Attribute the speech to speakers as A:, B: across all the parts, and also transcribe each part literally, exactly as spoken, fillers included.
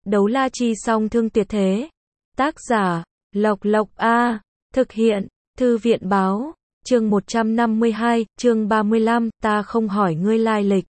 A: Đấu la chi song thương tuyệt thế. Tác giả, Lộc Lộc A. Thực hiện, Thư viện báo. Chương một trăm năm mươi hai, chương ba mươi lăm, ta không hỏi ngươi lai lịch.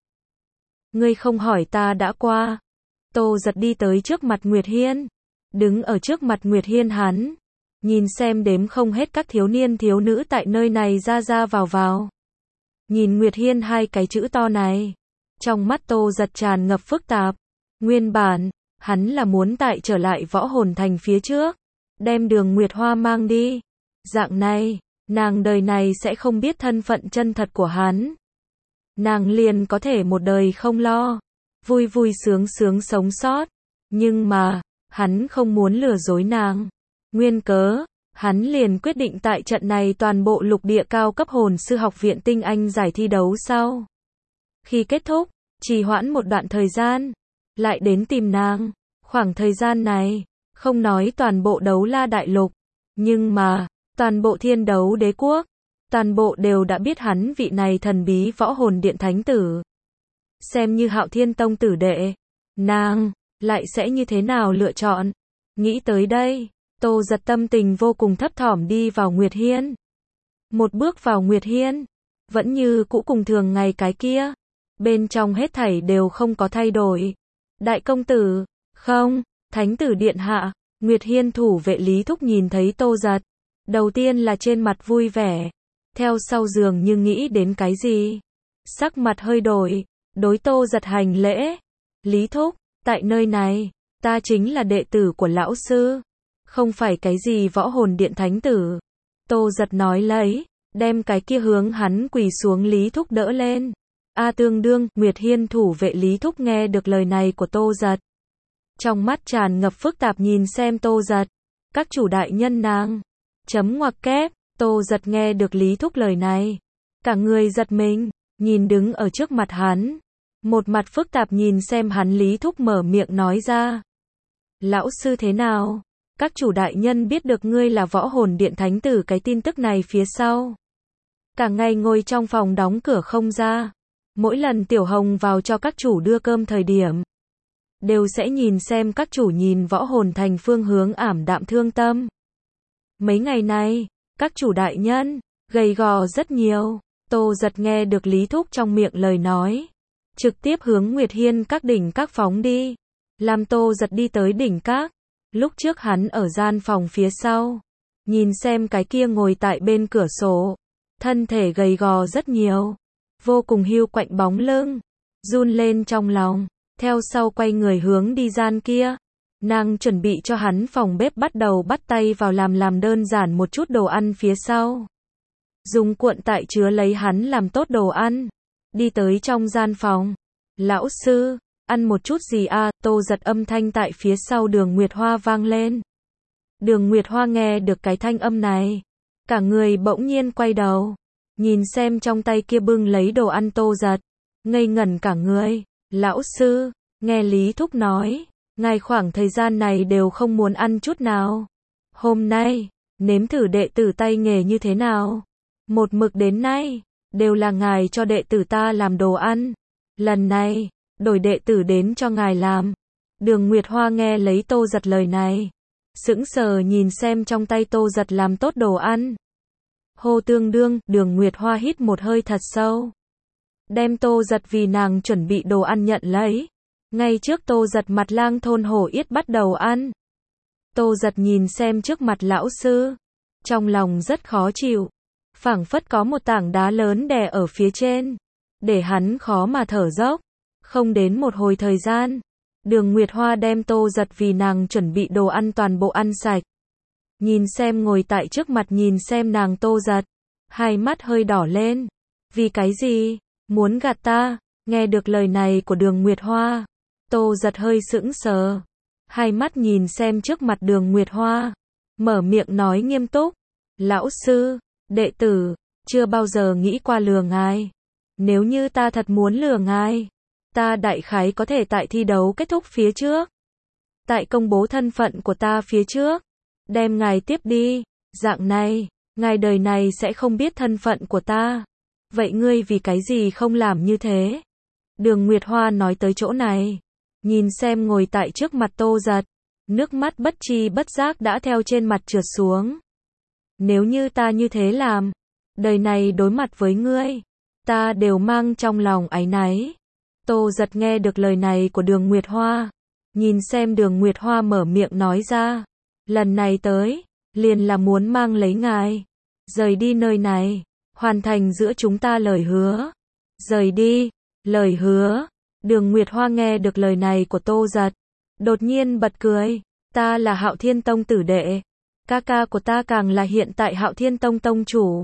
A: Ngươi không hỏi ta đã qua. Tô Giật đi tới trước mặt Nguyệt Hiên. Đứng ở trước mặt Nguyệt Hiên hắn. Nhìn xem đếm không hết các thiếu niên thiếu nữ tại nơi này ra ra vào vào. Nhìn Nguyệt Hiên hai cái chữ to này. Trong mắt Tô Giật tràn ngập phức tạp. Nguyên bản, hắn là muốn tại trở lại Võ Hồn Thành phía trước. Đem Đường Nguyệt Hoa mang đi. Dạng này, nàng đời này sẽ không biết thân phận chân thật của hắn. Nàng liền có thể một đời không lo. Vui vui sướng sướng sống sót. Nhưng mà, hắn không muốn lừa dối nàng. Nguyên cớ, hắn liền quyết định tại trận này toàn bộ lục địa cao cấp hồn sư học viện tinh anh giải thi đấu sau. Khi kết thúc, trì hoãn một đoạn thời gian, lại đến tìm nàng. Khoảng thời gian này, không nói toàn bộ đấu la đại lục, nhưng mà, toàn bộ thiên đấu đế quốc, toàn bộ đều đã biết hắn vị này thần bí võ hồn điện thánh tử. Xem như Hạo Thiên Tông tử đệ, nàng lại sẽ như thế nào lựa chọn? Nghĩ tới đây, Tô Giật tâm tình vô cùng thấp thỏm đi vào Nguyệt Hiên. Một bước vào Nguyệt Hiên, vẫn như cũ cùng thường ngày cái kia. Bên trong hết thảy đều không có thay đổi. Đại công tử, không, thánh tử điện hạ. Nguyệt Hiên thủ vệ Lý Thúc nhìn thấy Tô Giật. Đầu tiên là trên mặt vui vẻ. Theo sau dường như nghĩ đến cái gì. Sắc mặt hơi đổi, đối Tô Giật hành lễ. Lý Thúc, tại nơi này, ta chính là đệ tử của lão sư. Không phải cái gì võ hồn điện thánh tử. Tô Giật nói lấy, đem cái kia hướng hắn quỳ xuống Lý Thúc đỡ lên. A tương đương, Nguyệt Hiên thủ vệ Lý Thúc nghe được lời này của Tô Giật. Trong mắt tràn ngập phức tạp nhìn xem Tô Giật. Các chủ đại nhân nàng. Chấm ngoặc kép, Tô Giật nghe được Lý Thúc lời này. Cả người giật mình, nhìn đứng ở trước mặt hắn. Một mặt phức tạp nhìn xem hắn Lý Thúc mở miệng nói ra. Lão sư thế nào? Các chủ đại nhân biết được ngươi là võ hồn điện thánh tử cái tin tức này phía sau. Cả ngày ngồi trong phòng đóng cửa không ra. Mỗi lần Tiểu Hồng vào cho các chủ đưa cơm thời điểm. Đều sẽ nhìn xem các chủ nhìn võ hồn thành phương hướng ảm đạm thương tâm. Mấy ngày nay, các chủ đại nhân, gầy gò rất nhiều. Tô Giật nghe được Lý Thúc trong miệng lời nói. Trực tiếp hướng Nguyệt Hiên các đỉnh các phóng đi. Làm Tô Giật đi tới đỉnh các. Lúc trước hắn ở gian phòng phía sau. Nhìn xem cái kia ngồi tại bên cửa sổ. Thân thể gầy gò rất nhiều. Vô cùng hiu quạnh bóng lưng. Run lên trong lòng. Theo sau quay người hướng đi gian kia. Nàng chuẩn bị cho hắn phòng bếp bắt đầu bắt tay vào làm làm đơn giản một chút đồ ăn phía sau. Dùng cuộn tại chứa lấy hắn làm tốt đồ ăn. Đi tới trong gian phòng. Lão sư, ăn một chút gì à? Tô Giật âm thanh tại phía sau Đường Nguyệt Hoa vang lên. Đường Nguyệt Hoa nghe được cái thanh âm này. Cả người bỗng nhiên quay đầu. Nhìn xem trong tay kia bưng lấy đồ ăn Tô Giật. Ngây ngẩn cả người. Lão sư, nghe Lý Thúc nói. Ngài khoảng thời gian này đều không muốn ăn chút nào. Hôm nay, nếm thử đệ tử tay nghề như thế nào. Một mực đến nay, đều là ngài cho đệ tử ta làm đồ ăn. Lần này, đổi đệ tử đến cho ngài làm. Đường Nguyệt Hoa nghe lấy Tô Giật lời này. Sững sờ nhìn xem trong tay Tô Giật làm tốt đồ ăn. Hô tương đương, Đường Nguyệt Hoa hít một hơi thật sâu. Đem Tô Giật vì nàng chuẩn bị đồ ăn nhận lấy. Ngay trước Tô Giật mặt lang thôn hổ yết bắt đầu ăn. Tô Giật nhìn xem trước mặt lão sư. Trong lòng rất khó chịu. Phảng phất có một tảng đá lớn đè ở phía trên. Để hắn khó mà thở dốc. Không đến một hồi thời gian. Đường Nguyệt Hoa đem Tô Giật vì nàng chuẩn bị đồ ăn toàn bộ ăn sạch. Nhìn xem ngồi tại trước mặt nhìn xem nàng Tô Giật. Hai mắt hơi đỏ lên. Vì cái gì? Muốn gạt ta? Nghe được lời này của Đường Nguyệt Hoa. Tô Giật hơi sững sờ. Hai mắt nhìn xem trước mặt Đường Nguyệt Hoa. Mở miệng nói nghiêm túc. Lão sư, đệ tử, chưa bao giờ nghĩ qua lừa ngài. Nếu như ta thật muốn lừa ngài. Ta đại khái có thể tại thi đấu kết thúc phía trước. Tại công bố thân phận của ta phía trước. Đem ngài tiếp đi. Dạng này, ngài đời này sẽ không biết thân phận của ta. Vậy ngươi vì cái gì không làm như thế? Đường Nguyệt Hoa nói tới chỗ này. nhìn xem ngồi tại trước mặt Tô Giật, nước mắt bất tri bất giác đã theo trên mặt trượt xuống. Nếu như ta như thế làm, đời này đối mặt với ngươi, ta đều mang trong lòng áy náy. Tô Giật nghe được lời này của Đường Nguyệt Hoa, nhìn xem Đường Nguyệt Hoa mở miệng nói ra, lần này tới, liền là muốn mang lấy ngài, rời đi nơi này, hoàn thành giữa chúng ta lời hứa. Rời đi, lời hứa. Đường Nguyệt Hoa nghe được lời này của Tô Giật, đột nhiên bật cười, ta là Hạo Thiên Tông tử đệ, ca ca của ta càng là hiện tại Hạo Thiên Tông tông chủ.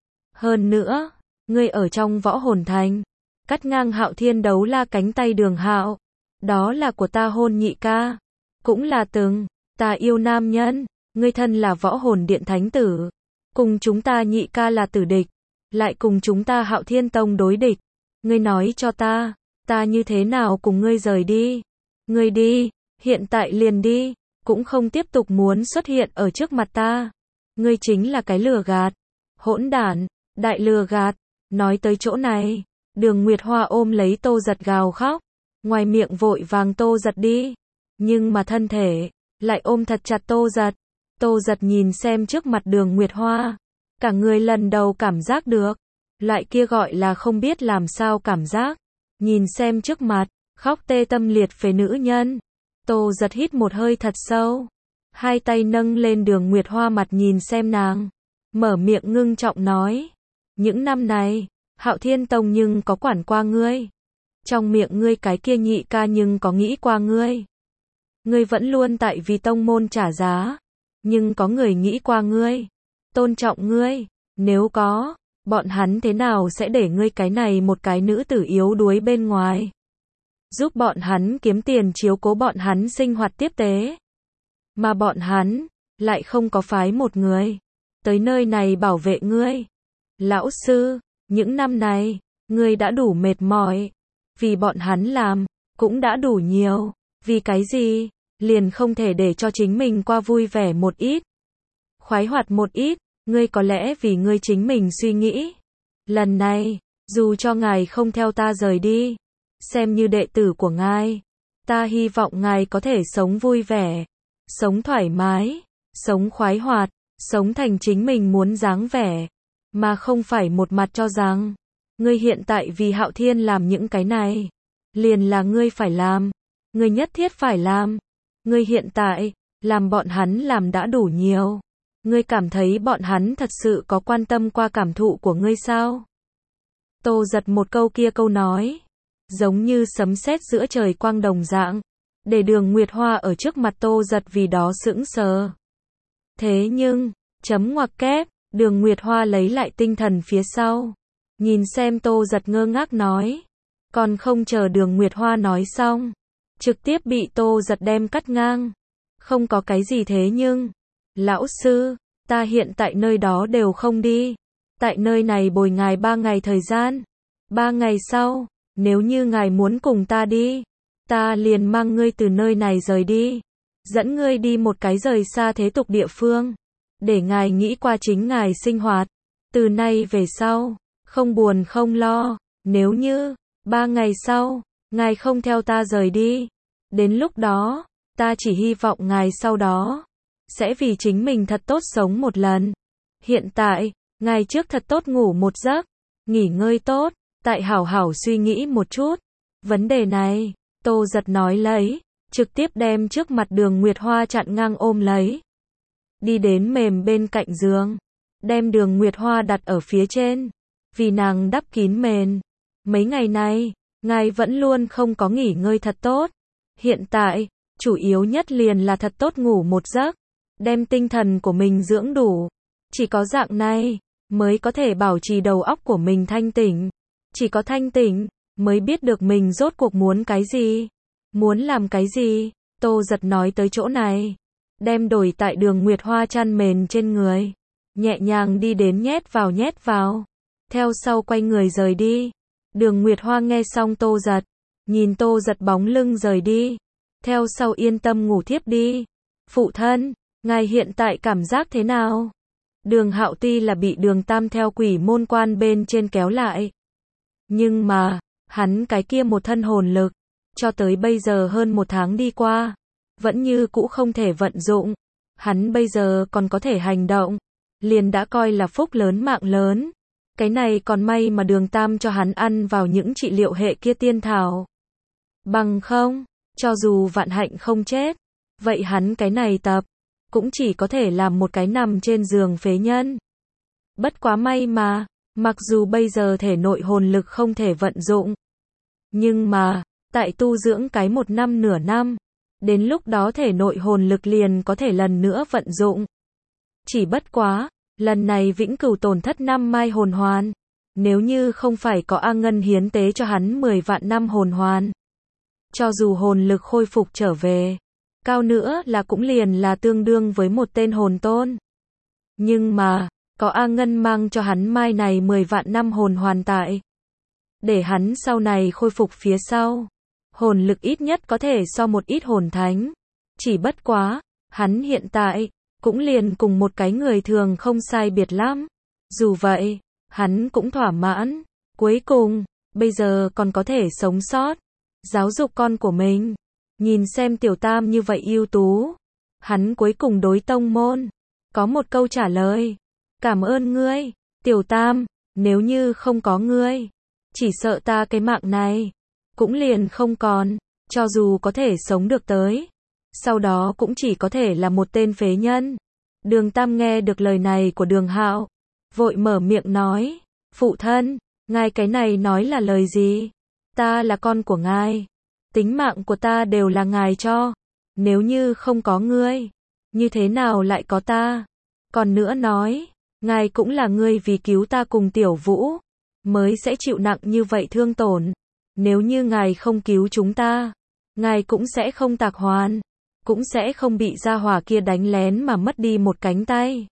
A: Hơn nữa, ngươi ở trong Võ Hồn Thành, cắt ngang Hạo Thiên đấu la cánh tay Đường Hạo, đó là của ta hôn nhị ca, cũng là từng, ta yêu nam nhân, ngươi thân là Võ Hồn Điện thánh tử, cùng chúng ta nhị ca là tử địch, lại cùng chúng ta Hạo Thiên Tông đối địch, ngươi nói cho ta, ta như thế nào cùng ngươi rời đi? Ngươi đi, hiện tại liền đi, cũng không tiếp tục muốn xuất hiện ở trước mặt ta. Ngươi chính là cái lừa gạt, hỗn đản, đại lừa gạt. Nói tới chỗ này, Đường Nguyệt Hoa ôm lấy Tô Giật gào khóc, ngoài miệng vội vàng Tô Giật đi, nhưng mà thân thể lại ôm thật chặt Tô Giật. Tô Giật nhìn xem trước mặt Đường Nguyệt Hoa, cả người lần đầu cảm giác được, loại kia gọi là không biết làm sao cảm giác. Nhìn xem trước mặt, khóc tê tâm liệt phế nữ nhân, Tô Giật hít một hơi thật sâu, hai tay nâng lên Đường Nguyệt Hoa mặt nhìn xem nàng, mở miệng ngưng trọng nói, những năm này, Hạo Thiên Tông nhưng có quản qua ngươi, trong miệng ngươi cái kia nhị ca nhưng có nghĩ qua ngươi. Ngươi vẫn luôn tại vì tông môn trả giá, nhưng có người nghĩ qua ngươi, tôn trọng ngươi, nếu có, bọn hắn thế nào sẽ để ngươi cái này một cái nữ tử yếu đuối bên ngoài, giúp bọn hắn kiếm tiền chiếu cố bọn hắn sinh hoạt tiếp tế, mà bọn hắn lại không có phái một người tới nơi này bảo vệ ngươi. Lão sư, những năm này, ngươi đã đủ mệt mỏi, vì bọn hắn làm, cũng đã đủ nhiều, vì cái gì, liền không thể để cho chính mình qua vui vẻ một ít, khoái hoạt một ít, ngươi có lẽ vì ngươi chính mình suy nghĩ. Lần này, dù cho ngài không theo ta rời đi, xem như đệ tử của ngài, ta hy vọng ngài có thể sống vui vẻ, sống thoải mái, sống khoái hoạt, sống thành chính mình muốn dáng vẻ, mà không phải một mặt cho rằng, ngươi hiện tại vì Hạo Thiên làm những cái này, liền là ngươi phải làm, ngươi nhất thiết phải làm. Ngươi hiện tại, làm bọn hắn làm đã đủ nhiều. Ngươi cảm thấy bọn hắn thật sự có quan tâm qua cảm thụ của ngươi sao? Tô Giật một câu kia câu nói, giống như sấm sét giữa trời quang đồng dạng, để Đường Nguyệt Hoa ở trước mặt Tô Giật vì đó sững sờ. Thế nhưng, chấm ngoặc kép, Đường Nguyệt Hoa lấy lại tinh thần phía sau, nhìn xem Tô Giật ngơ ngác nói, còn không chờ Đường Nguyệt Hoa nói xong, trực tiếp bị Tô Giật đem cắt ngang. Không có cái gì thế nhưng, lão sư, ta hiện tại nơi đó đều không đi, tại nơi này bồi ngài ba ngày thời gian, ba ngày sau, nếu như ngài muốn cùng ta đi, ta liền mang ngươi từ nơi này rời đi, dẫn ngươi đi một cái rời xa thế tục địa phương, để ngài nghĩ qua chính ngài sinh hoạt, từ nay về sau, không buồn không lo. Nếu như, ba ngày sau, ngài không theo ta rời đi, đến lúc đó, ta chỉ hy vọng ngài sau đó, sẽ vì chính mình thật tốt sống một lần. Hiện tại, ngài trước thật tốt ngủ một giấc, nghỉ ngơi tốt, tại hảo hảo suy nghĩ một chút. Vấn đề này, Tô Giật nói lấy, trực tiếp đem trước mặt Đường Nguyệt Hoa chặn ngang ôm lấy. Đi đến mềm bên cạnh giường, đem Đường Nguyệt Hoa đặt ở phía trên, vì nàng đắp kín mền. Mấy ngày nay, ngài vẫn luôn không có nghỉ ngơi thật tốt. Hiện tại, chủ yếu nhất liền là thật tốt ngủ một giấc, đem tinh thần của mình dưỡng đủ. Chỉ có dạng này, mới có thể bảo trì đầu óc của mình thanh tỉnh. Chỉ có thanh tỉnh, mới biết được mình rốt cuộc muốn cái gì, muốn làm cái gì. Tô Giật nói tới chỗ này, đem đổi tại Đường Nguyệt Hoa chăn mền trên người, nhẹ nhàng đi đến nhét vào nhét vào, theo sau quay người rời đi. Đường Nguyệt Hoa nghe xong Tô Giật, nhìn Tô Giật bóng lưng rời đi, theo sau yên tâm ngủ thiếp đi. Phụ thân, ngài hiện tại cảm giác thế nào? Đường Hạo tuy là bị Đường Tam theo quỷ môn quan bên trên kéo lại, nhưng mà, hắn cái kia một thân hồn lực, cho tới bây giờ hơn một tháng đi qua, vẫn như cũ không thể vận dụng. Hắn bây giờ còn có thể hành động, liền đã coi là phúc lớn mạng lớn. Cái này còn may mà Đường Tam cho hắn ăn vào những trị liệu hệ kia tiên thảo. Bằng không, cho dù vạn hạnh không chết, vậy hắn cái này tập, cũng chỉ có thể làm một cái nằm trên giường phế nhân. Bất quá may mà, mặc dù bây giờ thể nội hồn lực không thể vận dụng, nhưng mà, tại tu dưỡng cái một năm nửa năm, đến lúc đó thể nội hồn lực liền có thể lần nữa vận dụng. Chỉ bất quá, lần này vĩnh cửu tổn thất năm mai hồn hoàn, nếu như không phải có A Ngân hiến tế cho hắn mười vạn năm hồn hoàn, cho dù hồn lực khôi phục trở về, cao nữa là cũng liền là tương đương với một tên hồn tôn. Nhưng mà, có A Ngân mang cho hắn mai này mười vạn năm hồn hoàn tại, để hắn sau này khôi phục phía sau, hồn lực ít nhất có thể so một ít hồn thánh. Chỉ bất quá, hắn hiện tại, cũng liền cùng một cái người thường không sai biệt lắm. Dù vậy, hắn cũng thỏa mãn. Cuối cùng, bây giờ còn có thể sống sót, giáo dục con của mình. Nhìn xem Tiểu Tam như vậy ưu tú, hắn cuối cùng đối tông môn có một câu trả lời. Cảm ơn ngươi, Tiểu Tam, nếu như không có ngươi, chỉ sợ ta cái mạng này cũng liền không còn, cho dù có thể sống được tới, sau đó cũng chỉ có thể là một tên phế nhân. Đường Tam nghe được lời này của Đường Hạo, vội mở miệng nói, phụ thân, ngài cái này nói là lời gì? Ta là con của ngài, tính mạng của ta đều là ngài cho, nếu như không có ngươi, như thế nào lại có ta? Còn nữa nói, ngài cũng là ngươi vì cứu ta cùng Tiểu Vũ, mới sẽ chịu nặng như vậy thương tổn. Nếu như ngài không cứu chúng ta, ngài cũng sẽ không tạc hoàn, cũng sẽ không bị gia hỏa kia đánh lén mà mất đi một cánh tay.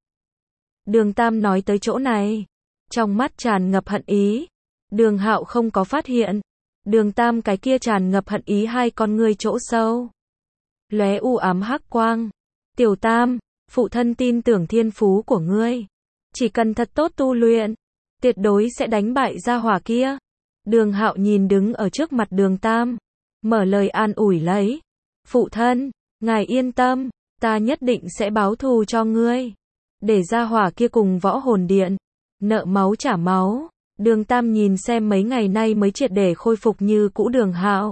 A: Đường Tam nói tới chỗ này, trong mắt tràn ngập hận ý. Đường Hạo không có phát hiện, Đường Tam cái kia tràn ngập hận ý hai con ngươi chỗ sâu, lóe u ám hắc quang. Tiểu Tam, phụ thân tin tưởng thiên phú của ngươi, chỉ cần thật tốt tu luyện, tuyệt đối sẽ đánh bại gia hỏa kia. Đường Hạo nhìn đứng ở trước mặt Đường Tam, mở lời an ủi lấy. Phụ thân, ngài yên tâm, ta nhất định sẽ báo thù cho ngươi, để gia hỏa kia cùng võ hồn điện nợ máu trả máu. Đường Tam nhìn xem mấy ngày nay mới triệt để khôi phục như cũ Đường Hạo.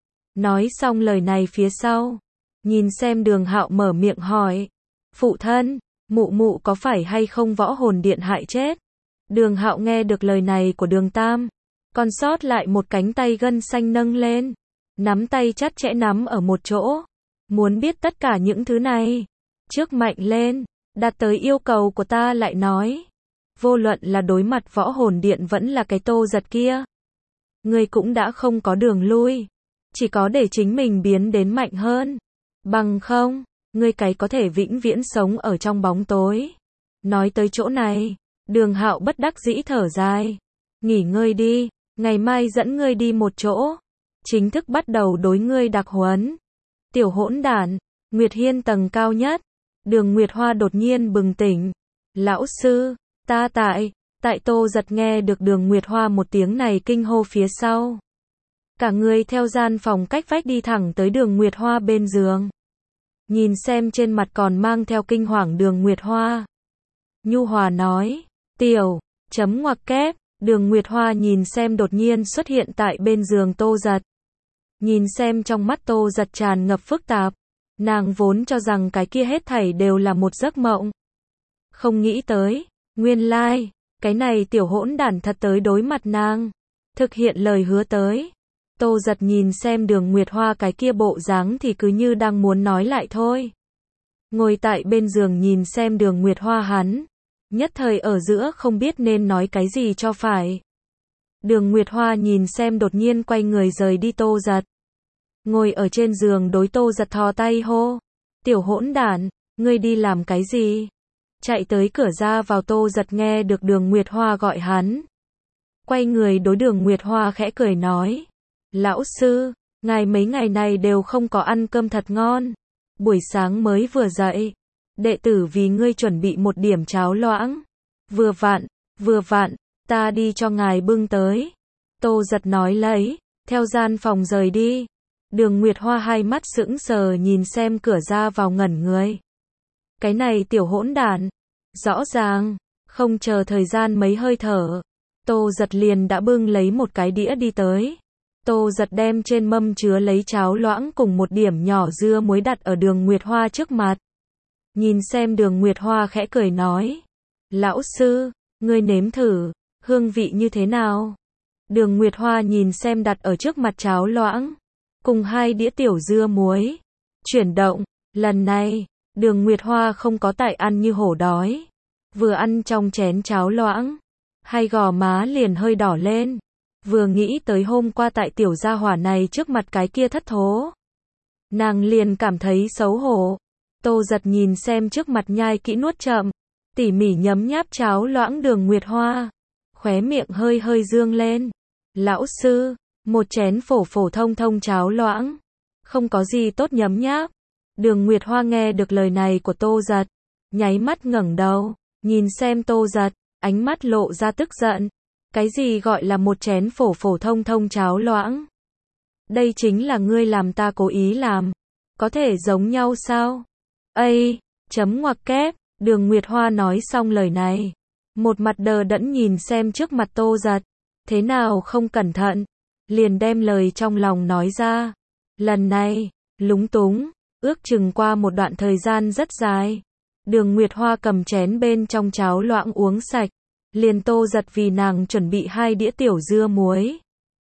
A: Nói xong lời này phía sau, nhìn xem Đường Hạo mở miệng hỏi, phụ thân, mụ mụ có phải hay không võ hồn điện hại chết? Đường Hạo nghe được lời này của Đường Tam, còn sót lại một cánh tay gân xanh nâng lên, nắm tay chặt chẽ nắm ở một chỗ, muốn biết tất cả những thứ này. Trước mạnh lên, đạt tới yêu cầu của ta lại nói, vô luận là đối mặt võ hồn điện vẫn là cái Tô Giật kia, ngươi cũng đã không có đường lui, chỉ có để chính mình biến đến mạnh hơn, bằng không, ngươi cái có thể vĩnh viễn sống ở trong bóng tối. Nói tới chỗ này, Đường Hạo bất đắc dĩ thở dài, nghỉ ngơi đi, ngày mai dẫn ngươi đi một chỗ, chính thức bắt đầu đối ngươi đặc huấn. Tiểu hỗn đản, Nguyệt Hiên tầng cao nhất, Đường Nguyệt Hoa đột nhiên bừng tỉnh, lão sư, ta tại, tại Tô Giật nghe được Đường Nguyệt Hoa một tiếng này kinh hô phía sau. Cả người theo gian phòng cách vách đi thẳng tới Đường Nguyệt Hoa bên giường. Nhìn xem trên mặt còn mang theo kinh hoàng Đường Nguyệt Hoa, nhu hòa nói, tiểu, chấm ngoặc kép. Đường Nguyệt Hoa nhìn xem đột nhiên xuất hiện tại bên giường Tô Giật. Nhìn xem trong mắt Tô Giật tràn ngập phức tạp, nàng vốn cho rằng cái kia hết thảy đều là một giấc mộng. Không nghĩ tới, nguyên lai, cái này tiểu hỗn đản thật tới đối mặt nàng, thực hiện lời hứa tới. Tô Giật nhìn xem Đường Nguyệt Hoa cái kia bộ dáng thì cứ như đang muốn nói lại thôi. Ngồi tại bên giường nhìn xem Đường Nguyệt Hoa hắn, nhất thời ở giữa không biết nên nói cái gì cho phải. Đường Nguyệt Hoa nhìn xem đột nhiên quay người rời đi Tô Giật. Ngồi ở trên giường đối Tô Giật thò tay hô, tiểu hỗn đản, ngươi đi làm cái gì? Chạy tới cửa ra vào Tô Giật nghe được Đường Nguyệt Hoa gọi hắn. Quay người đối Đường Nguyệt Hoa khẽ cười nói, lão sư, ngài mấy ngày này đều không có ăn cơm thật ngon. Buổi sáng mới vừa dậy, đệ tử vì ngươi chuẩn bị một điểm cháo loãng. Vừa vặn, vừa vặn, ta đi cho ngài bưng tới. Tô Giật nói lấy, theo gian phòng rời đi. Đường Nguyệt Hoa hai mắt sững sờ nhìn xem cửa ra vào ngẩn người. Cái này tiểu hỗn đản. Rõ ràng, không chờ thời gian mấy hơi thở. Tô Giật liền đã bưng lấy một cái đĩa đi tới. Tô Giật đem trên mâm chứa lấy cháo loãng cùng một điểm nhỏ dưa muối đặt ở Đường Nguyệt Hoa trước mặt. Nhìn xem Đường Nguyệt Hoa khẽ cười nói. Lão sư, ngươi nếm thử, hương vị như thế nào? Đường Nguyệt Hoa nhìn xem đặt ở trước mặt cháo loãng, cùng hai đĩa tiểu dưa muối. Chuyển động, lần này, Đường Nguyệt Hoa không có tại ăn như hổ đói. Vừa ăn trong chén cháo loãng, hai gò má liền hơi đỏ lên. Vừa nghĩ tới hôm qua tại tiểu gia hỏa này trước mặt cái kia thất thố. Nàng liền cảm thấy xấu hổ. Tô Giật nhìn xem trước mặt nhai kỹ nuốt chậm, tỉ mỉ nhấm nháp cháo loãng Đường Nguyệt Hoa. Khóe miệng hơi hơi dương lên. Lão sư, một chén phổ phổ thông thông cháo loãng. Không có gì tốt nhấm nháp. Đường Nguyệt Hoa nghe được lời này của Tô Giật. Nháy mắt ngẩng đầu, nhìn xem Tô Giật, ánh mắt lộ ra tức giận. Cái gì gọi là một chén phổ phổ thông thông cháo loãng? Đây chính là ngươi làm ta cố ý làm. Có thể giống nhau sao? Ây, chấm ngoặc kép, Đường Nguyệt Hoa nói xong lời này. Một mặt đờ đẫn nhìn xem trước mặt Tô Giật. Thế nào không cẩn thận, liền đem lời trong lòng nói ra. Lần này, lúng túng, ước chừng qua một đoạn thời gian rất dài. Đường Nguyệt Hoa cầm chén bên trong cháo loãng uống sạch. Liền Tô Giật vì nàng chuẩn bị hai đĩa tiểu dưa muối.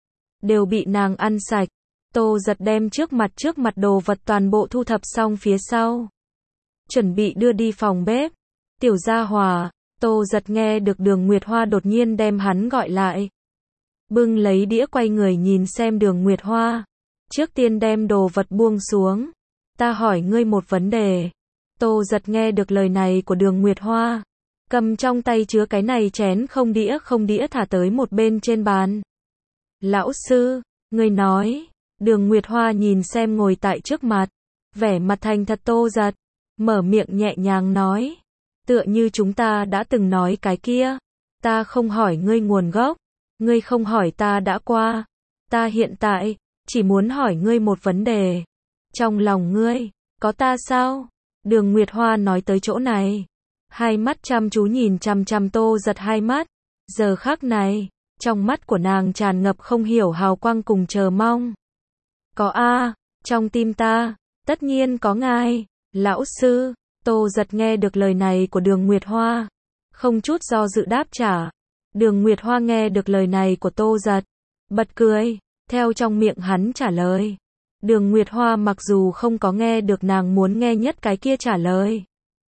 A: Đều bị nàng ăn sạch. Tô Giật đem trước mặt trước mặt đồ vật toàn bộ thu thập xong phía sau. Chuẩn bị đưa đi phòng bếp. Tiểu gia hòa, Tô Giật nghe được Đường Nguyệt Hoa đột nhiên đem hắn gọi lại. Bưng lấy đĩa quay người nhìn xem Đường Nguyệt Hoa. Trước tiên đem đồ vật buông xuống. Ta hỏi ngươi một vấn đề. Tô Giật nghe được lời này của Đường Nguyệt Hoa. Cầm trong tay chứa cái này chén không đĩa không đĩa thả tới một bên trên bàn. Lão sư, ngươi nói. Đường Nguyệt Hoa nhìn xem ngồi tại trước mặt. Vẻ mặt thành thật Tô Giật. Mở miệng nhẹ nhàng nói. Tựa như chúng ta đã từng nói cái kia. Ta không hỏi ngươi nguồn gốc. Ngươi không hỏi ta đã qua. Ta hiện tại, chỉ muốn hỏi ngươi một vấn đề. Trong lòng ngươi, có ta sao? Đường Nguyệt Hoa nói tới chỗ này. Hai mắt chăm chú nhìn chăm chăm Tô Giật hai mắt. Giờ khắc này, trong mắt của nàng tràn ngập không hiểu hào quang cùng chờ mong. Có a, trong tim ta, tất nhiên có ngài. Lão sư, Tô Giật nghe được lời này của Đường Nguyệt Hoa. Không chút do dự đáp trả. Đường Nguyệt Hoa nghe được lời này của Tô Giật. Bật cười, theo trong miệng hắn trả lời. Đường Nguyệt Hoa mặc dù không có nghe được nàng muốn nghe nhất cái kia trả lời.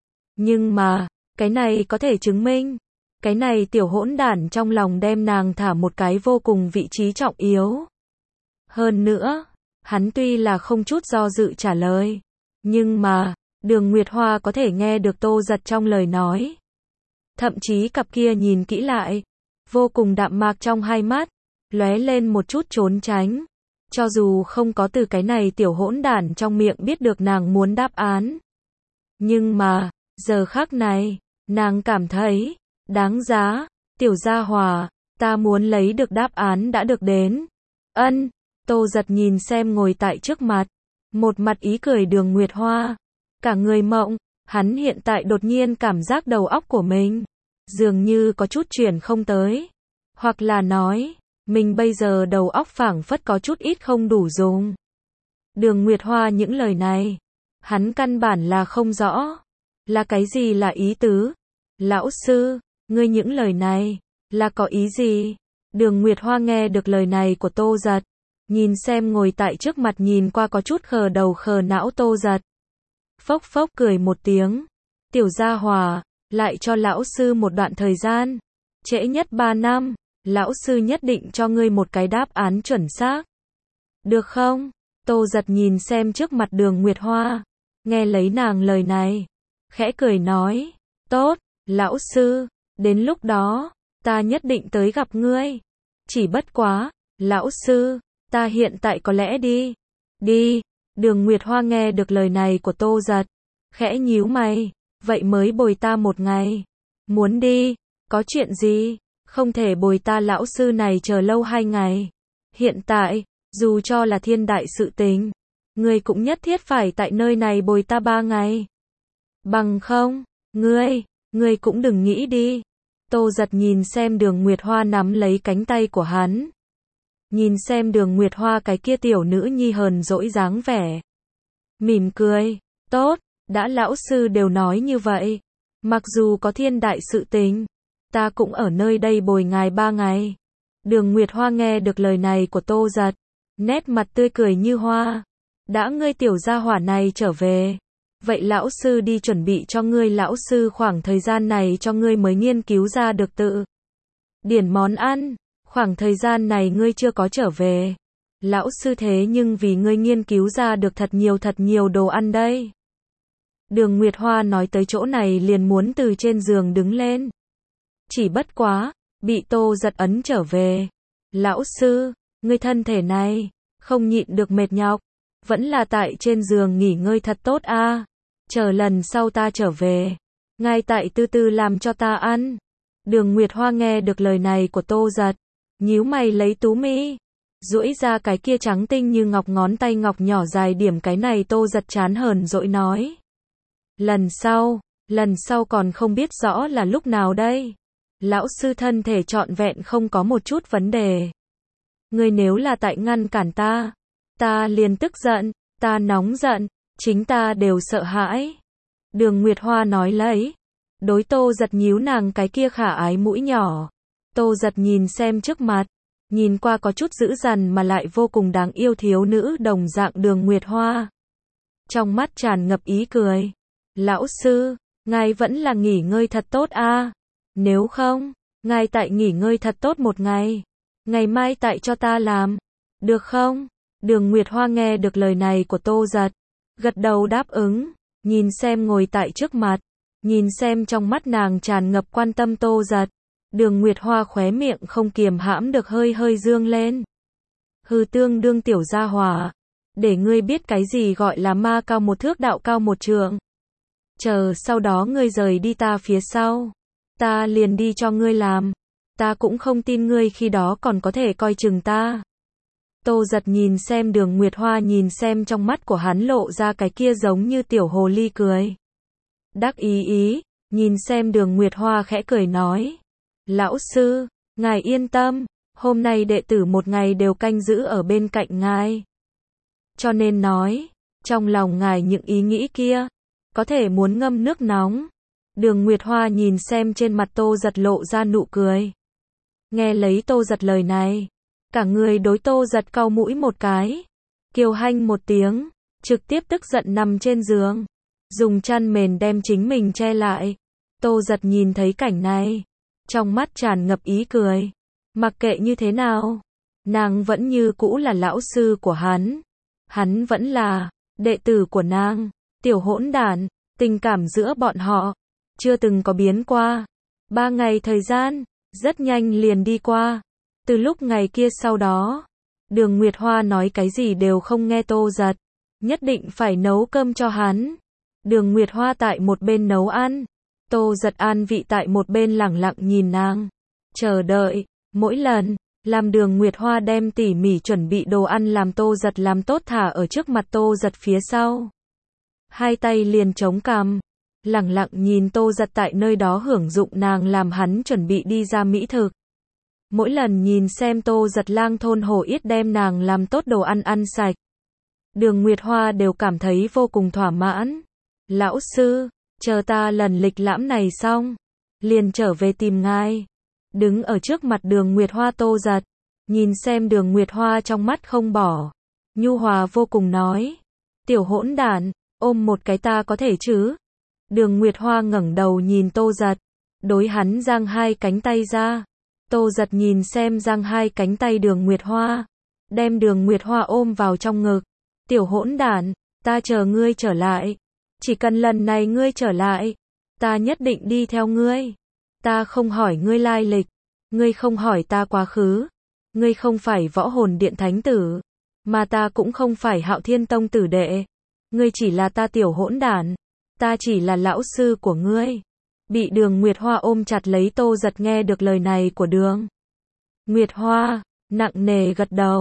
A: Nhưng mà, cái này có thể chứng minh. Cái này tiểu hỗn đản trong lòng đem nàng thả một cái vô cùng vị trí trọng yếu. Hơn nữa, hắn tuy là không chút do dự trả lời. Nhưng mà, Đường Nguyệt Hoa có thể nghe được Tô Giật trong lời nói. Thậm chí cặp kia nhìn kỹ lại. Vô cùng đạm mạc trong hai mắt. Lóe lên một chút trốn tránh. Cho dù không có từ cái này tiểu hỗn đản trong miệng biết được nàng muốn đáp án. Nhưng mà, giờ khắc này, nàng cảm thấy, đáng giá, tiểu gia hòa, ta muốn lấy được đáp án đã được đến. Ân, Tô Giật nhìn xem ngồi tại trước mặt. Một mặt ý cười Đường Nguyệt Hoa. Cả người mộng, hắn hiện tại đột nhiên cảm giác đầu óc của mình. Dường như có chút chuyển không tới. Hoặc là nói, mình bây giờ đầu óc phảng phất có chút ít không đủ dùng. Đường Nguyệt Hoa những lời này, hắn căn bản là không rõ. Là cái gì là ý tứ? Lão sư, ngươi những lời này, là có ý gì? Đường Nguyệt Hoa nghe được lời này của Tô Giật. Nhìn xem ngồi tại trước mặt nhìn qua có chút khờ đầu khờ não Tô Giật. Phốc phốc cười một tiếng. Tiểu gia hòa, lại cho lão sư một đoạn thời gian. Trễ nhất ba năm. Lão sư nhất định cho ngươi một cái đáp án chuẩn xác. Được không? Tô Giật nhìn xem trước mặt Đường Nguyệt Hoa. Nghe lấy nàng lời này. Khẽ cười nói. Tốt, lão sư. Đến lúc đó, ta nhất định tới gặp ngươi. Chỉ bất quá, lão sư, ta hiện tại có lẽ đi. Đi. Đường Nguyệt Hoa nghe được lời này của Tô Giật. Khẽ nhíu mày. Vậy mới bồi ta một ngày. Muốn đi? Có chuyện gì? Không thể bồi ta lão sư này chờ lâu hai ngày. Hiện tại, Dù cho là thiên đại sự tình, ngươi cũng nhất thiết phải tại nơi này bồi ta ba ngày. Bằng không, ngươi, ngươi cũng đừng nghĩ đi. Tô Giật nhìn xem Đường Nguyệt Hoa nắm lấy cánh tay của hắn. Nhìn xem Đường Nguyệt Hoa cái kia tiểu nữ nhi hờn dỗi dáng vẻ. Mỉm cười, tốt, đã lão sư đều nói như vậy. Mặc dù có thiên đại sự tình, ta cũng ở nơi đây bồi ngài ba ngày. Đường Nguyệt Hoa nghe được lời này của Tô Giật, nét mặt tươi cười như hoa. Đã ngươi tiểu gia hỏa này trở về, vậy lão sư đi chuẩn bị cho ngươi, lão sư khoảng thời gian này cho ngươi mới nghiên cứu ra được tự điển món ăn, khoảng thời gian này ngươi chưa có trở về. Lão sư thế nhưng vì ngươi nghiên cứu ra được thật nhiều thật nhiều đồ ăn đây. Đường Nguyệt Hoa nói tới chỗ này liền muốn từ trên giường đứng lên. Chỉ bất quá, bị Tô Giật ấn trở về. Lão sư, ngươi thân thể này, không nhịn được mệt nhọc, vẫn là tại trên giường nghỉ ngơi thật tốt a. À. Chờ lần sau ta trở về, ngài tại từ từ làm cho ta ăn. Đường Nguyệt Hoa nghe được lời này của Tô Giật, nhíu mày lấy tú mỹ, duỗi ra cái kia trắng tinh như ngọc ngón tay ngọc nhỏ dài điểm cái này. Tô Giật chán hờn dỗi nói. Lần sau, lần sau còn không biết rõ là lúc nào đây. Lão sư thân thể trọn vẹn không có một chút vấn đề. Ngươi nếu là tại ngăn cản ta, ta liền tức giận, ta nóng giận, chính ta đều sợ hãi. Đường Nguyệt Hoa nói lấy. Đối Tô Giật nhíu nàng cái kia khả ái mũi nhỏ. Tô Giật nhìn xem trước mặt, nhìn qua có chút dữ dằn mà lại vô cùng đáng yêu thiếu nữ đồng dạng Đường Nguyệt Hoa. Trong mắt tràn ngập ý cười. Lão sư, ngài vẫn là nghỉ ngơi thật tốt a. À? Nếu không, ngài tại nghỉ ngơi thật tốt một ngày. Ngày mai tại cho ta làm. Được không? Đường Nguyệt Hoa nghe được lời này của Tô Giật, gật đầu đáp ứng, nhìn xem ngồi tại trước mặt, nhìn xem trong mắt nàng tràn ngập quan tâm Tô Giật. Đường Nguyệt Hoa khóe miệng không kiềm hãm được hơi hơi dương lên. Hư tương đương tiểu gia hỏa, để ngươi biết cái gì gọi là ma cao một thước đạo cao một trượng. Chờ sau đó ngươi rời đi ta phía sau, ta liền đi cho ngươi làm. Ta cũng không tin ngươi khi đó còn có thể coi chừng ta. Tô Giật nhìn xem Đường Nguyệt Hoa, nhìn xem trong mắt của hắn lộ ra cái kia giống như tiểu hồ ly cười. Đắc ý ý, nhìn xem Đường Nguyệt Hoa khẽ cười nói. Lão sư, ngài yên tâm, hôm nay đệ tử một ngày đều canh giữ ở bên cạnh ngài. Cho nên nói, trong lòng ngài những ý nghĩ kia, có thể muốn ngâm nước nóng. Đường Nguyệt Hoa nhìn xem trên mặt Tô Giật lộ ra nụ cười. Nghe lấy Tô Giật lời này, cả người đối Tô Giật cau mũi một cái, kiều hanh một tiếng, trực tiếp tức giận nằm trên giường, dùng chăn mền đem chính mình che lại. Tô Giật nhìn thấy cảnh này, trong mắt tràn ngập ý cười. Mặc kệ như thế nào, nàng vẫn như cũ là lão sư của hắn, hắn vẫn là đệ tử của nàng. Tiểu hỗn đản, tình cảm giữa bọn họ chưa từng có biến qua. Ba ngày thời gian rất nhanh liền đi qua. Từ lúc ngày kia sau đó, Đường Nguyệt Hoa nói cái gì đều không nghe Tô Giật, nhất định phải nấu cơm cho hắn. Đường Nguyệt Hoa tại một bên nấu ăn, Tô Giật an vị tại một bên lẳng lặng nhìn nàng, chờ đợi. Mỗi lần làm Đường Nguyệt Hoa đem tỉ mỉ chuẩn bị đồ ăn làm Tô Giật làm tốt thả ở trước mặt Tô Giật phía sau, hai tay liền chống cằm, lẳng lặng nhìn Tô Giật tại nơi đó hưởng dụng nàng làm hắn chuẩn bị đi ra mỹ thực. Mỗi lần nhìn xem Tô Giật lang thôn hổ yết đem nàng làm tốt đồ ăn ăn sạch, Đường Nguyệt Hoa đều cảm thấy vô cùng thỏa mãn. Lão sư, chờ ta lần lịch lãm này xong, liền trở về tìm ngài. Đứng ở trước mặt Đường Nguyệt Hoa Tô Giật, nhìn xem Đường Nguyệt Hoa trong mắt không bỏ, nhu hòa vô cùng nói. Tiểu hỗn đản, ôm một cái ta có thể chứ? Đường Nguyệt Hoa ngẩng đầu nhìn Tô Giật, đối hắn giang hai cánh tay ra. Tô Giật nhìn xem giang hai cánh tay Đường Nguyệt Hoa, đem Đường Nguyệt Hoa ôm vào trong ngực. Tiểu hỗn đản, ta chờ ngươi trở lại. Chỉ cần lần này ngươi trở lại, ta nhất định đi theo ngươi. Ta không hỏi ngươi lai lịch, ngươi không hỏi ta quá khứ. Ngươi không phải Võ Hồn Điện thánh tử, mà ta cũng không phải Hạo Thiên Tông tử đệ. Ngươi chỉ là ta tiểu hỗn đản, ta chỉ là lão sư của ngươi. Bị Đường Nguyệt Hoa ôm chặt lấy Tô Giật nghe được lời này của Đường Nguyệt Hoa, nặng nề gật đầu.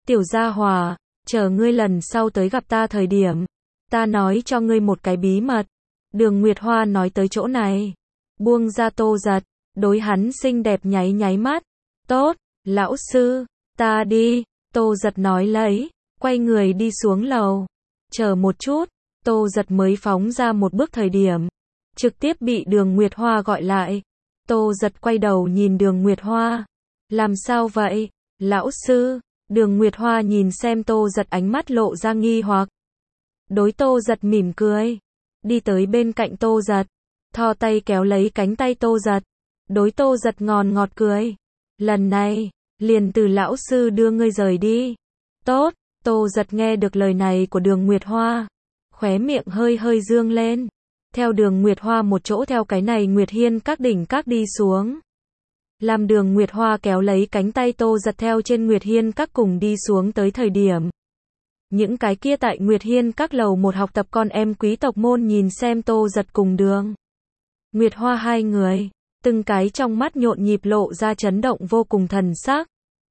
A: Tiểu gia hòa, chờ ngươi lần sau tới gặp ta thời điểm, ta nói cho ngươi một cái bí mật. Đường Nguyệt Hoa nói tới chỗ này, buông ra Tô Giật, đối hắn xinh đẹp nháy nháy mắt. Tốt, lão sư, ta đi, Tô Giật nói lấy, quay người đi xuống lầu. Chờ một chút, Tô Giật mới phóng ra một bước thời điểm, trực tiếp bị Đường Nguyệt Hoa gọi lại. Tô Giật quay đầu nhìn Đường Nguyệt Hoa. Làm sao vậy, lão sư? Đường Nguyệt Hoa nhìn xem Tô Giật ánh mắt lộ ra nghi hoặc. Đối Tô Giật mỉm cười, đi tới bên cạnh Tô Giật, thò tay kéo lấy cánh tay Tô Giật, đối Tô Giật ngòn ngọt cười. Lần này, liền từ lão sư đưa ngươi rời đi. Tốt, Tô Giật nghe được lời này của Đường Nguyệt Hoa, khóe miệng hơi hơi dương lên. Theo Đường Nguyệt Hoa một chỗ theo cái này Nguyệt Hiên các đỉnh các đi xuống. Làm Đường Nguyệt Hoa kéo lấy cánh tay Tô Giật theo trên Nguyệt Hiên các cùng đi xuống tới thời điểm. Những cái kia tại Nguyệt Hiên các lầu một học tập con em quý tộc môn nhìn xem Tô Giật cùng Đường Nguyệt Hoa hai người, từng cái trong mắt nhộn nhịp lộ ra chấn động vô cùng thần sắc.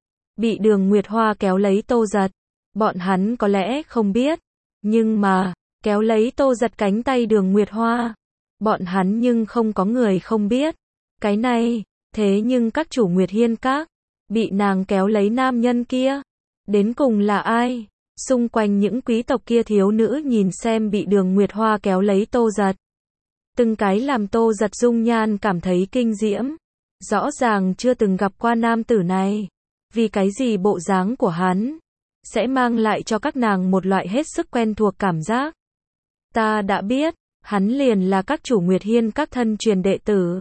A: Bị Đường Nguyệt Hoa kéo lấy Tô Giật, bọn hắn có lẽ không biết, nhưng mà, kéo lấy Tô Giật cánh tay Đường Nguyệt Hoa, bọn hắn nhưng không có người không biết. Cái này, thế nhưng các chủ Nguyệt Hiên các, bị nàng kéo lấy nam nhân kia, đến cùng là ai? Xung quanh những quý tộc kia thiếu nữ nhìn xem bị Đường Nguyệt Hoa kéo lấy Tô Giật. Từng cái làm Tô Giật dung nhan cảm thấy kinh diễm. Rõ ràng chưa từng gặp qua nam tử này. Vì cái gì bộ dáng của hắn sẽ mang lại cho các nàng một loại hết sức quen thuộc cảm giác. Ta đã biết, hắn liền là các chủ Nguyệt Hiên các thân truyền đệ tử.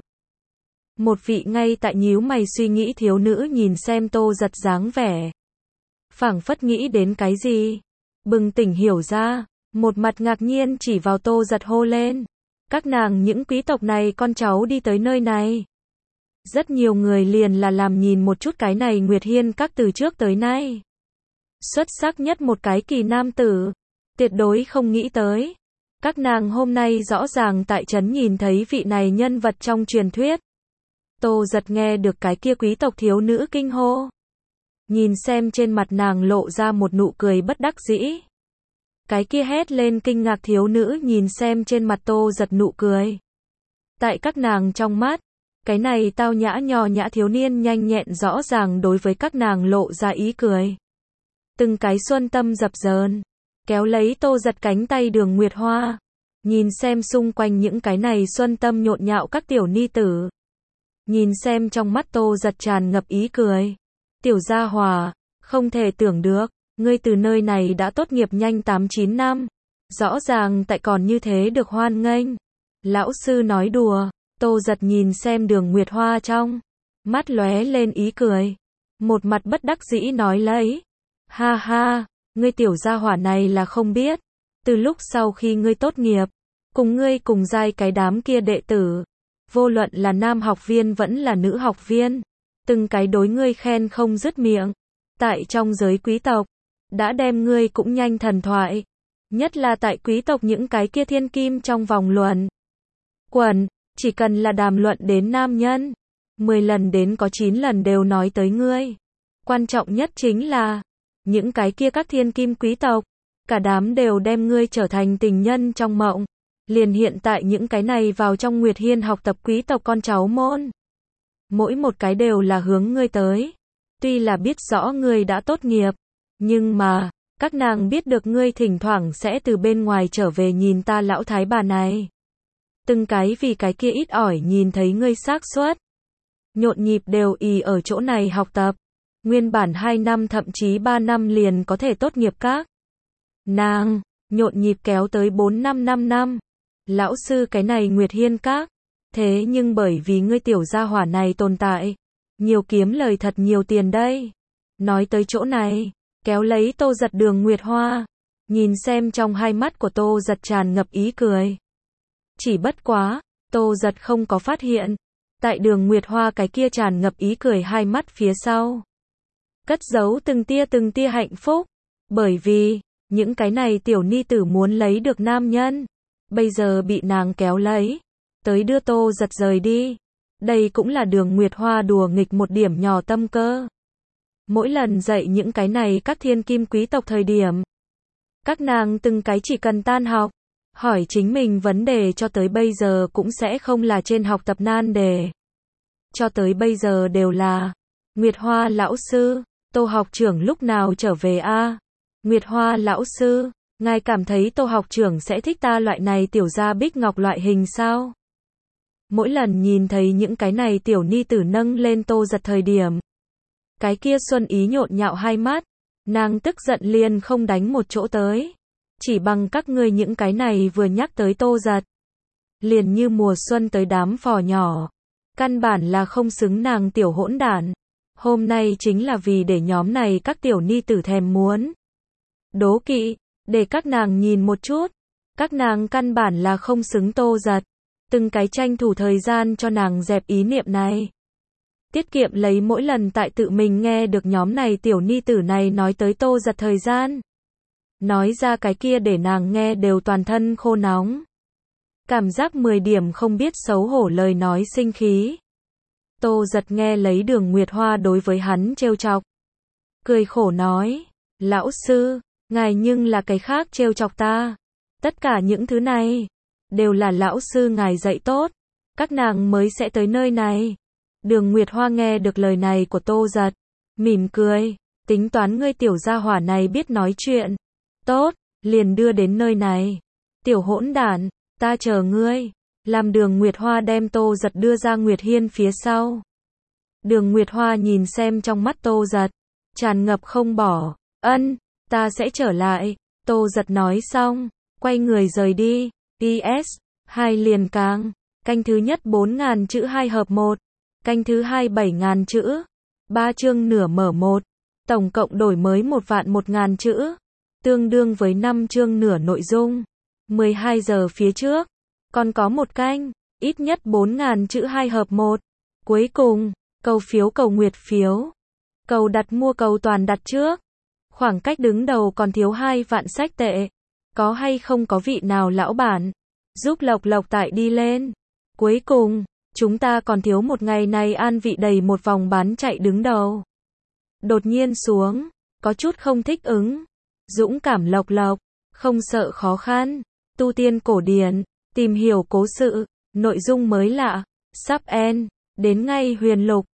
A: Một vị ngay tại nhíu mày suy nghĩ thiếu nữ nhìn xem Tô Giật dáng vẻ, phảng phất nghĩ đến cái gì, bừng tỉnh hiểu ra, một mặt ngạc nhiên chỉ vào Tô Giật hô lên. Các nàng những quý tộc này con cháu đi tới nơi này. Rất nhiều người liền là làm nhìn một chút cái này Nguyệt Hiên các từ trước tới nay. Xuất sắc nhất một cái kỳ nam tử. Tuyệt đối không nghĩ tới. Các nàng hôm nay rõ ràng tại trấn nhìn thấy vị này nhân vật trong truyền thuyết. Tô Giật nghe được cái kia quý tộc thiếu nữ kinh hô. Nhìn xem trên mặt nàng lộ ra một nụ cười bất đắc dĩ. Cái kia hét lên kinh ngạc thiếu nữ nhìn xem trên mặt Tô Giật nụ cười. Tại các nàng trong mắt, cái này tao nhã nho nhã thiếu niên nhanh nhẹn rõ ràng đối với các nàng lộ ra ý cười. Từng cái xuân tâm dập dờn, kéo lấy Tô Giật cánh tay Đường Nguyệt Hoa. Nhìn xem xung quanh những cái này xuân tâm nhộn nhạo các tiểu ni tử. Nhìn xem trong mắt Tô Giật tràn ngập ý cười. Tiểu gia hòa, không thể tưởng được, ngươi từ nơi này đã tốt nghiệp nhanh tám chín năm. Rõ ràng tại còn như thế được hoan nghênh. Lão sư nói đùa, Tô Giật nhìn xem Đường Nguyệt Hoa trong mắt lóe lên ý cười. Một mặt bất đắc dĩ nói lấy. Ha ha, ngươi tiểu gia hỏa này là không biết. Từ lúc sau khi ngươi tốt nghiệp, cùng ngươi cùng giai cái đám kia đệ tử, vô luận là nam học viên vẫn là nữ học viên, từng cái đối ngươi khen không dứt miệng. Tại trong giới quý tộc, đã đem ngươi cũng nhanh thần thoại. Nhất là tại quý tộc những cái kia thiên kim trong vòng luận quần, chỉ cần là đàm luận đến nam nhân, mười lần đến có chín lần đều nói tới ngươi. Quan trọng nhất chính là, những cái kia các thiên kim quý tộc, cả đám đều đem ngươi trở thành tình nhân trong mộng. Liền hiện tại những cái này vào trong Nguyệt Hiên học tập quý tộc con cháu môn. Mỗi một cái đều là hướng ngươi tới. Tuy là biết rõ ngươi đã tốt nghiệp, nhưng mà, các nàng biết được ngươi thỉnh thoảng sẽ từ bên ngoài trở về nhìn ta lão thái bà này. Từng cái vì cái kia ít ỏi nhìn thấy ngươi xác suất nhộn nhịp đều ì ở chỗ này học tập. Nguyên bản hai năm thậm chí ba năm liền có thể tốt nghiệp các nàng, nhộn nhịp kéo tới bốn năm năm năm. Lão sư cái này Nguyệt Hiên các, thế nhưng bởi vì ngươi tiểu gia hỏa này tồn tại, nhiều kiếm lời thật nhiều tiền đây. Nói tới chỗ này, kéo lấy Tô Giật Đường Nguyệt Hoa, nhìn xem trong hai mắt của Tô Giật tràn ngập ý cười. Chỉ bất quá, Tô Giật không có phát hiện, tại Đường Nguyệt Hoa cái kia tràn ngập ý cười hai mắt phía sau, cất giấu từng tia từng tia hạnh phúc, bởi vì, những cái này tiểu ni tử muốn lấy được nam nhân, bây giờ bị nàng kéo lấy, tới đưa Tô Giật rời đi. Đây cũng là Đường Nguyệt Hoa đùa nghịch một điểm nhỏ tâm cơ. Mỗi lần dạy những cái này các thiên kim quý tộc thời điểm, các nàng từng cái chỉ cần tan học, hỏi chính mình vấn đề cho tới bây giờ cũng sẽ không là trên học tập nan đề. Cho tới bây giờ đều là, Nguyệt Hoa lão sư, Tô học trưởng lúc nào trở về a? Nguyệt Hoa lão sư, ngài cảm thấy Tô học trưởng sẽ thích ta loại này tiểu gia bích ngọc loại hình sao? Mỗi lần nhìn thấy những cái này tiểu ni tử nâng lên Tô Giật thời điểm, cái kia xuân ý nhộn nhạo hai mắt, nàng tức giận liền không đánh một chỗ tới. Chỉ bằng các ngươi những cái này vừa nhắc tới Tô Giật, liền như mùa xuân tới đám phò nhỏ, căn bản là không xứng nàng tiểu hỗn đản. Hôm nay chính là vì để nhóm này các tiểu ni tử thèm muốn, đố kỵ, để các nàng nhìn một chút, các nàng căn bản là không xứng Tô Giật, từng cái tranh thủ thời gian cho nàng dẹp ý niệm này. Tiết kiệm lấy mỗi lần tại tự mình nghe được nhóm này tiểu ni tử này nói tới Tô Giật thời gian. Nói ra cái kia để nàng nghe đều toàn thân khô nóng. Cảm giác mười điểm không biết xấu hổ lời nói sinh khí. Tô Giật nghe lấy Đường Nguyệt Hoa đối với hắn trêu chọc, cười khổ nói, lão sư, ngài nhưng là cái khác trêu chọc ta. Tất cả những thứ này, đều là lão sư ngài dạy tốt, các nàng mới sẽ tới nơi này. Đường Nguyệt Hoa nghe được lời này của Tô Giật, mỉm cười, tính toán ngươi tiểu gia hỏa này biết nói chuyện. Tốt, liền đưa đến nơi này. Tiểu hỗn đản, ta chờ ngươi. Làm Đường Nguyệt Hoa đem Tô Giật đưa ra Nguyệt Hiên phía sau. Đường Nguyệt Hoa nhìn xem trong mắt Tô Giật, tràn ngập không bỏ. Ân, ta sẽ trở lại. Tô Giật nói xong, quay người rời đi. pê ét, hai liền càng. Canh thứ nhất bốn ngàn chữ hai hợp một. Canh thứ hai bảy ngàn chữ. ba chương nửa mở một. Tổng cộng đổi mới một vạn một ngàn chữ. Tương đương với năm chương nửa nội dung. mười hai giờ phía trước. Còn có một canh. Ít nhất bốn ngàn chữ hai hợp một. Cuối cùng, cầu phiếu cầu nguyệt phiếu. Cầu đặt mua cầu toàn đặt trước. Khoảng cách đứng đầu còn thiếu hai vạn sách tệ. Có hay không có vị nào lão bản giúp Lộc Lộc tại đi lên. Cuối cùng, chúng ta còn thiếu một ngày này an vị đầy một vòng bán chạy đứng đầu. Đột nhiên xuống, có chút không thích ứng. Dũng cảm Lộc Lộc, không sợ khó khăn, tu tiên cổ điển, tìm hiểu cố sự, nội dung mới lạ, sắp end, đến ngay huyền lục,